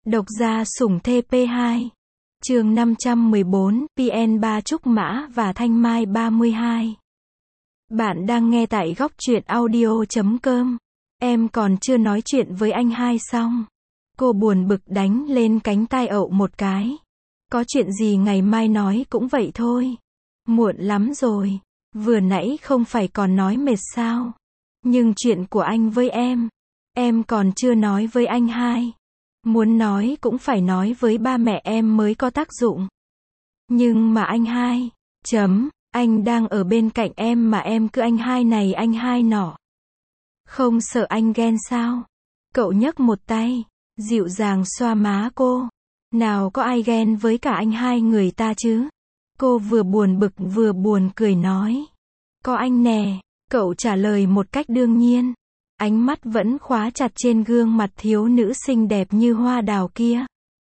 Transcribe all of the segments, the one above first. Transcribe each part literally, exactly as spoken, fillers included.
Độc gia sủng thê pê hai. Chương năm trăm mười bốn, pê en ba Trúc Mã và Thanh Mai ba mươi hai. Bạn đang nghe tại góc truyện audio chấm com. Em còn chưa nói chuyện với anh hai xong. Cô buồn bực đánh lên cánh tai ậu một cái. Có chuyện gì ngày mai nói cũng vậy thôi. Muộn lắm rồi. Vừa nãy không phải còn nói mệt sao. Nhưng chuyện của anh với em, em còn chưa nói với anh hai. Muốn nói cũng phải nói với ba mẹ em mới có tác dụng. Nhưng mà anh hai, chấm, anh đang ở bên cạnh em mà em cứ anh hai này anh hai nọ. Không sợ anh ghen sao? Cậu nhấc một tay, dịu dàng xoa má cô. Nào có ai ghen với cả anh hai người ta chứ? Cô vừa buồn bực vừa buồn cười nói. Có anh nè, cậu trả lời một cách đương nhiên. Ánh mắt vẫn khóa chặt trên gương mặt thiếu nữ xinh đẹp như hoa đào kia.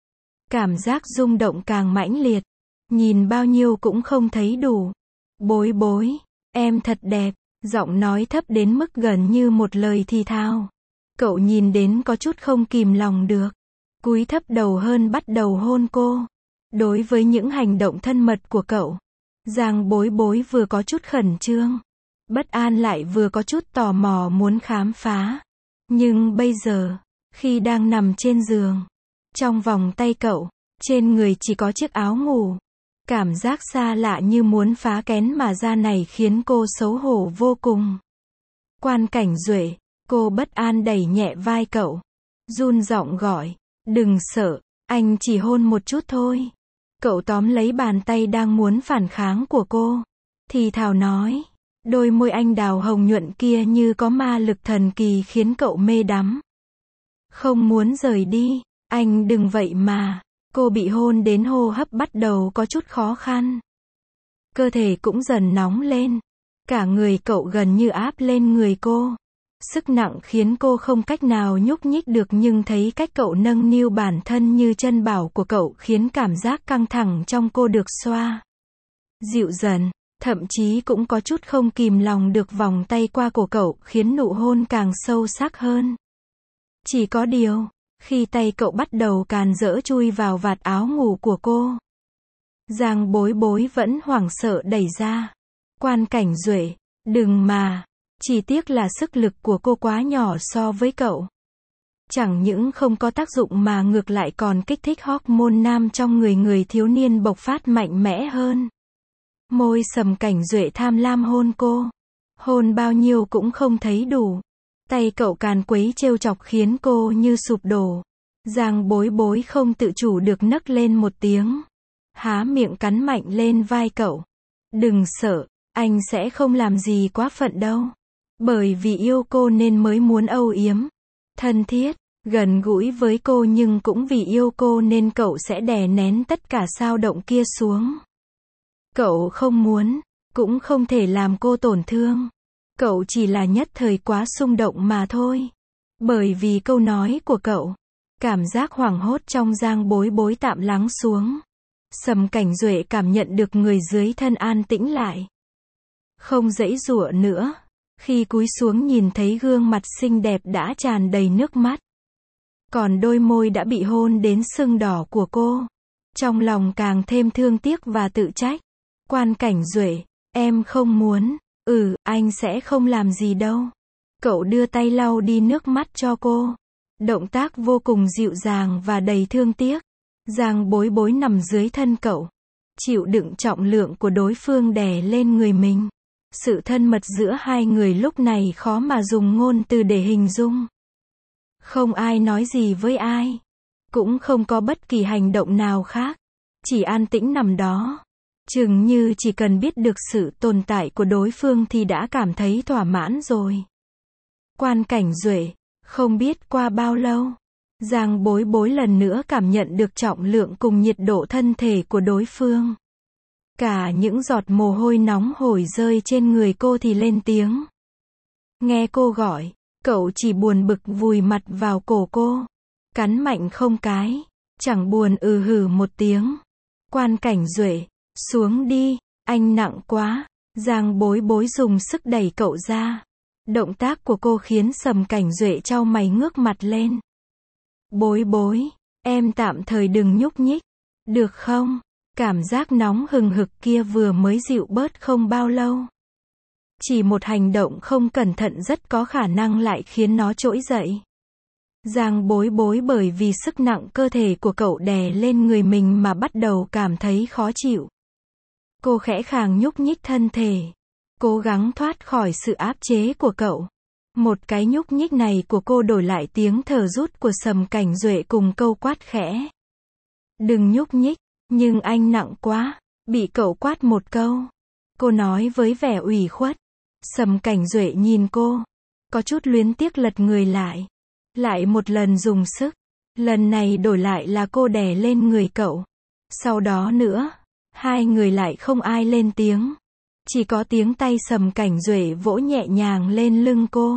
Cảm giác rung động càng mãnh liệt. Nhìn bao nhiêu cũng không thấy đủ. Bối bối, em thật đẹp. Giọng nói thấp đến mức gần như một lời thì thào. Cậu nhìn đến có chút không kìm lòng được. Cúi thấp đầu hơn bắt đầu hôn cô. Đối với những hành động thân mật của cậu, Giang bối bối vừa có chút khẩn trương. Bất an lại vừa có chút tò mò muốn khám phá. Nhưng bây giờ, khi đang nằm trên giường, trong vòng tay cậu, trên người chỉ có chiếc áo ngủ. Cảm giác xa lạ như muốn phá kén mà ra này khiến cô xấu hổ vô cùng. Quan Cảnh Duệ, cô bất an đẩy nhẹ vai cậu. Run giọng gọi, đừng sợ, anh chỉ hôn một chút thôi. Cậu tóm lấy bàn tay đang muốn phản kháng của cô. Thì thào nói. Đôi môi anh đào hồng nhuận kia như có ma lực thần kỳ khiến cậu mê đắm. Không muốn rời đi, anh đừng vậy mà. Cô bị hôn đến hô hấp bắt đầu có chút khó khăn. Cơ thể cũng dần nóng lên. Cả người cậu gần như áp lên người cô. Sức nặng khiến cô không cách nào nhúc nhích được, nhưng thấy cách cậu nâng niu bản thân như chân bảo của cậu khiến cảm giác căng thẳng trong cô được xoa dịu dần. Thậm chí cũng có chút không kìm lòng được vòng tay qua cổ cậu khiến nụ hôn càng sâu sắc hơn. Chỉ có điều, khi tay cậu bắt đầu càn rỡ chui vào vạt áo ngủ của cô, Giang bối bối vẫn hoảng sợ đẩy ra. Quan Cảnh Duệ, đừng mà. Chỉ tiếc là sức lực của cô quá nhỏ so với cậu. Chẳng những không có tác dụng mà ngược lại còn kích thích hormone nam trong người người thiếu niên bộc phát mạnh mẽ hơn. Môi sầm Cảnh Duệ tham lam hôn cô. Hôn bao nhiêu cũng không thấy đủ. Tay cậu càn quấy trêu chọc khiến cô như sụp đổ. Giang bối bối không tự chủ được nấc lên một tiếng. Há miệng cắn mạnh lên vai cậu. Đừng sợ, anh sẽ không làm gì quá phận đâu. Bởi vì yêu cô nên mới muốn âu yếm, thân thiết, gần gũi với cô, nhưng cũng vì yêu cô nên cậu sẽ đè nén tất cả dao động kia xuống. Cậu không muốn, cũng không thể làm cô tổn thương. Cậu chỉ là nhất thời quá xung động mà thôi. Bởi vì câu nói của cậu, cảm giác hoảng hốt trong Giang bối bối tạm lắng xuống. Sầm Cảnh Duệ cảm nhận được người dưới thân an tĩnh lại. Không giãy giụa nữa. Khi cúi xuống nhìn thấy gương mặt xinh đẹp đã tràn đầy nước mắt. Còn đôi môi đã bị hôn đến sưng đỏ của cô. Trong lòng càng thêm thương tiếc và tự trách. Quan Cảnh Duệ, em không muốn. Ừ, anh sẽ không làm gì đâu. Cậu đưa tay lau đi nước mắt cho cô. Động tác vô cùng dịu dàng và đầy thương tiếc. Giang bối bối nằm dưới thân cậu. Chịu đựng trọng lượng của đối phương đè lên người mình. Sự thân mật giữa hai người lúc này khó mà dùng ngôn từ để hình dung. Không ai nói gì với ai. Cũng không có bất kỳ hành động nào khác. Chỉ an tĩnh nằm đó. Chừng như chỉ cần biết được sự tồn tại của đối phương thì đã cảm thấy thỏa mãn rồi. Quan Cảnh Duệ, không biết qua bao lâu, Giang bối bối lần nữa cảm nhận được trọng lượng cùng nhiệt độ thân thể của đối phương. Cả những giọt mồ hôi nóng hổi rơi trên người cô thì lên tiếng. Nghe cô gọi, cậu chỉ buồn bực vùi mặt vào cổ cô. Cắn mạnh không cái, chẳng buồn ừ hử một tiếng. Quan Cảnh Duệ, xuống đi, anh nặng quá. Giang bối bối dùng sức đẩy cậu ra. Động tác của cô khiến Sầm Cảnh Duệ chau mày ngước mặt lên. Bối bối, Em tạm thời đừng nhúc nhích, được không? Cảm giác nóng hừng hực kia vừa mới dịu bớt không bao lâu. Chỉ một hành động không cẩn thận rất có khả năng lại khiến nó trỗi dậy. Giang Bối Bối bởi vì sức nặng cơ thể của cậu đè lên người mình mà bắt đầu cảm thấy khó chịu. Cô khẽ khàng nhúc nhích thân thể, cố gắng thoát khỏi sự áp chế của cậu. Một cái nhúc nhích này của cô đổi lại tiếng thở rút của Sầm Cảnh Duệ cùng câu quát khẽ. Đừng nhúc nhích, nhưng anh nặng quá, bị cậu quát một câu. Cô nói với vẻ ủy khuất. Sầm Cảnh Duệ nhìn cô, có chút luyến tiếc lật người lại. Lại một lần dùng sức, lần này đổi lại là cô đè lên người cậu. Sau đó nữa, hai người lại không ai lên tiếng. Chỉ có tiếng tay Sầm Cảnh Duệ vỗ nhẹ nhàng lên lưng cô.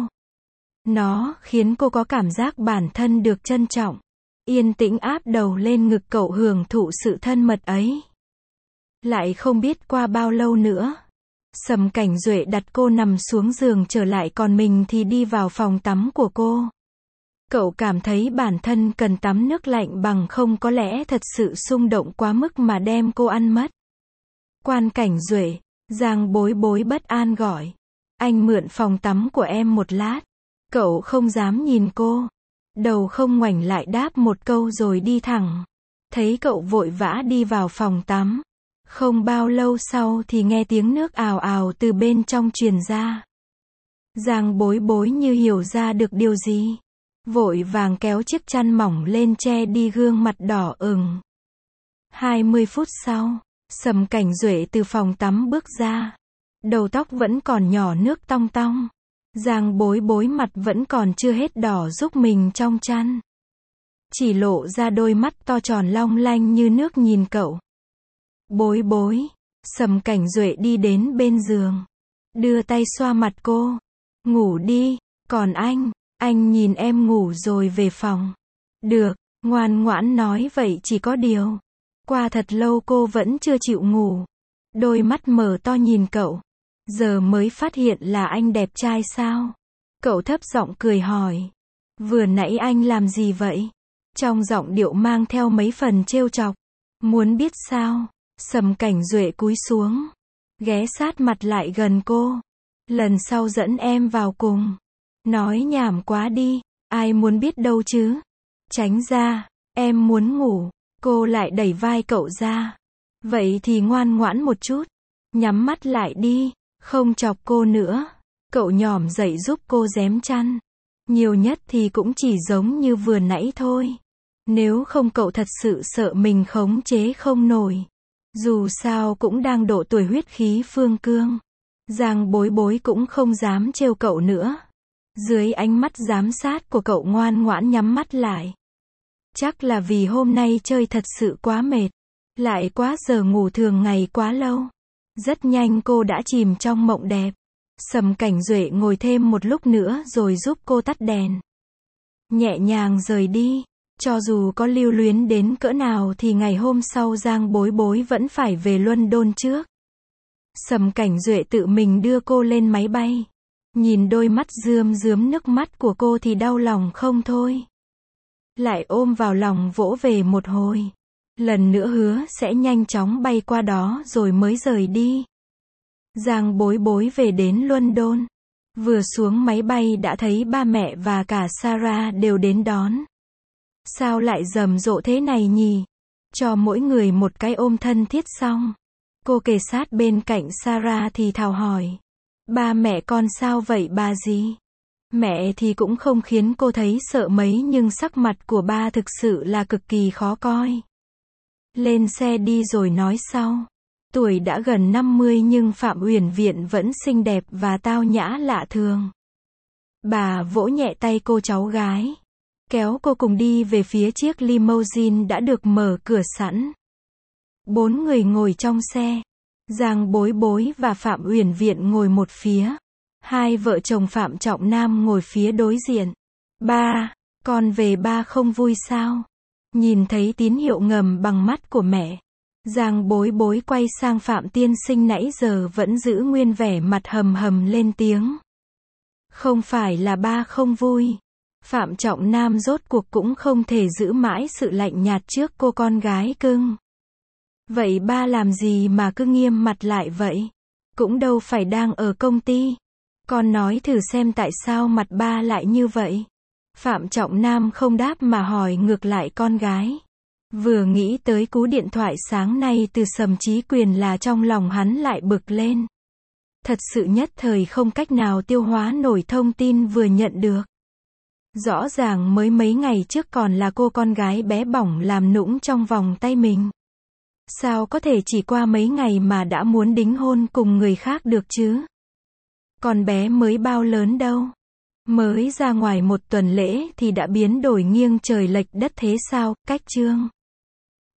Nó khiến cô có cảm giác bản thân được trân trọng. Yên tĩnh áp đầu lên ngực cậu hưởng thụ sự thân mật ấy. Lại không biết qua bao lâu nữa. Sầm Cảnh Duệ đặt cô nằm xuống giường trở lại còn mình thì đi vào phòng tắm của cô. Cậu cảm thấy bản thân cần tắm nước lạnh bằng không có lẽ thật sự xung động quá mức mà đem cô ăn mất. Quan Cảnh Duệ, Giang Bối Bối bất an gọi. Anh mượn phòng tắm của em một lát. Cậu không dám nhìn cô. Đầu không ngoảnh lại đáp một câu rồi đi thẳng. Thấy cậu vội vã đi vào phòng tắm. Không bao lâu sau thì nghe tiếng nước ào ào từ bên trong truyền ra. Giang Bối Bối như hiểu ra được điều gì. Vội vàng kéo chiếc chăn mỏng lên che đi gương mặt đỏ ửng. hai mươi phút sau, Sầm Cảnh Duệ từ phòng tắm bước ra. Đầu tóc vẫn còn nhỏ nước tong tong. Giang Bối Bối mặt vẫn còn chưa hết đỏ giúp mình trong chăn. Chỉ lộ ra đôi mắt to tròn long lanh như nước nhìn cậu. Bối Bối. Sầm Cảnh Duệ đi đến bên giường. Đưa tay xoa mặt cô. Ngủ đi, còn anh, anh nhìn em ngủ rồi về phòng. Được, ngoan ngoãn nói vậy chỉ có điều. Qua thật lâu cô vẫn chưa chịu ngủ. Đôi mắt mở to nhìn cậu. Giờ mới phát hiện là anh đẹp trai sao? Cậu thấp giọng cười hỏi. Vừa nãy anh làm gì vậy? Trong giọng điệu mang theo mấy phần trêu chọc. Muốn biết sao? Sầm Cảnh Duệ cúi xuống. Ghé sát mặt lại gần cô. Lần sau dẫn em vào cùng. Nói nhảm quá đi. Ai muốn biết đâu chứ? Tránh ra. Em muốn ngủ. Cô lại đẩy vai cậu ra. Vậy thì ngoan ngoãn một chút. Nhắm mắt lại đi. Không chọc cô nữa. Cậu nhỏm dậy giúp cô rém chăn. Nhiều nhất thì cũng chỉ giống như vừa nãy thôi. Nếu không cậu thật sự sợ mình khống chế không nổi. Dù sao cũng đang độ tuổi huyết khí phương cương. Giang Bối Bối cũng không dám trêu cậu nữa. Dưới ánh mắt giám sát của cậu ngoan ngoãn nhắm mắt lại. Chắc là vì hôm nay chơi thật sự quá mệt. Lại quá giờ ngủ thường ngày quá lâu. Rất nhanh cô đã chìm trong mộng đẹp. Sầm Cảnh Duệ ngồi thêm một lúc nữa rồi giúp cô tắt đèn. Nhẹ nhàng rời đi. Cho dù có lưu luyến đến cỡ nào thì ngày hôm sau Giang Bối Bối vẫn phải về London trước. Sầm Cảnh Duệ tự mình đưa cô lên máy bay. Nhìn đôi mắt rơm rớm nước mắt của cô thì đau lòng không thôi. Lại ôm vào lòng vỗ về một hồi. Lần nữa hứa sẽ nhanh chóng bay qua đó rồi mới rời đi. Giang Bối Bối về đến London. Vừa xuống máy bay đã thấy ba mẹ và cả Sarah đều đến đón. Sao lại rầm rộ thế này nhỉ? Cho mỗi người một cái ôm thân thiết xong. Cô kề sát bên cạnh Sarah thì thào hỏi. Ba mẹ con sao vậy bà gì? Mẹ thì cũng không khiến cô thấy sợ mấy nhưng sắc mặt của ba thực sự là cực kỳ khó coi. Lên xe đi rồi nói sau. Tuổi đã gần năm mươi nhưng Phạm Uyển Viện vẫn xinh đẹp và tao nhã lạ thường. Bà vỗ nhẹ tay cô cháu gái. Kéo cô cùng đi về phía chiếc limousine đã được mở cửa sẵn. Bốn người ngồi trong xe. Giang Bối Bối và Phạm Uyển Viện ngồi một phía. Hai vợ chồng Phạm Trọng Nam ngồi phía đối diện. Ba, con về ba không vui sao? Nhìn thấy tín hiệu ngầm bằng mắt của mẹ. Giang Bối Bối quay sang Phạm tiên sinh nãy giờ vẫn giữ nguyên vẻ mặt hầm hầm lên tiếng. Không phải là ba không vui. Phạm Trọng Nam rốt cuộc cũng không thể giữ mãi sự lạnh nhạt trước cô con gái cưng. Vậy ba làm gì mà cứ nghiêm mặt lại vậy? Cũng đâu phải đang ở công ty. Con nói thử xem tại sao mặt ba lại như vậy. Phạm Trọng Nam không đáp mà hỏi ngược lại con gái. Vừa nghĩ tới cú điện thoại sáng nay từ Sầm Chí Quyền là trong lòng hắn lại bực lên. Thật sự nhất thời không cách nào tiêu hóa nổi thông tin vừa nhận được. Rõ ràng mới mấy ngày trước còn là cô con gái bé bỏng làm nũng trong vòng tay mình. Sao có thể chỉ qua mấy ngày mà đã muốn đính hôn cùng người khác được chứ? Con bé mới bao lớn đâu? Mới ra ngoài một tuần lễ thì đã biến đổi nghiêng trời lệch đất thế sao? Cách Trương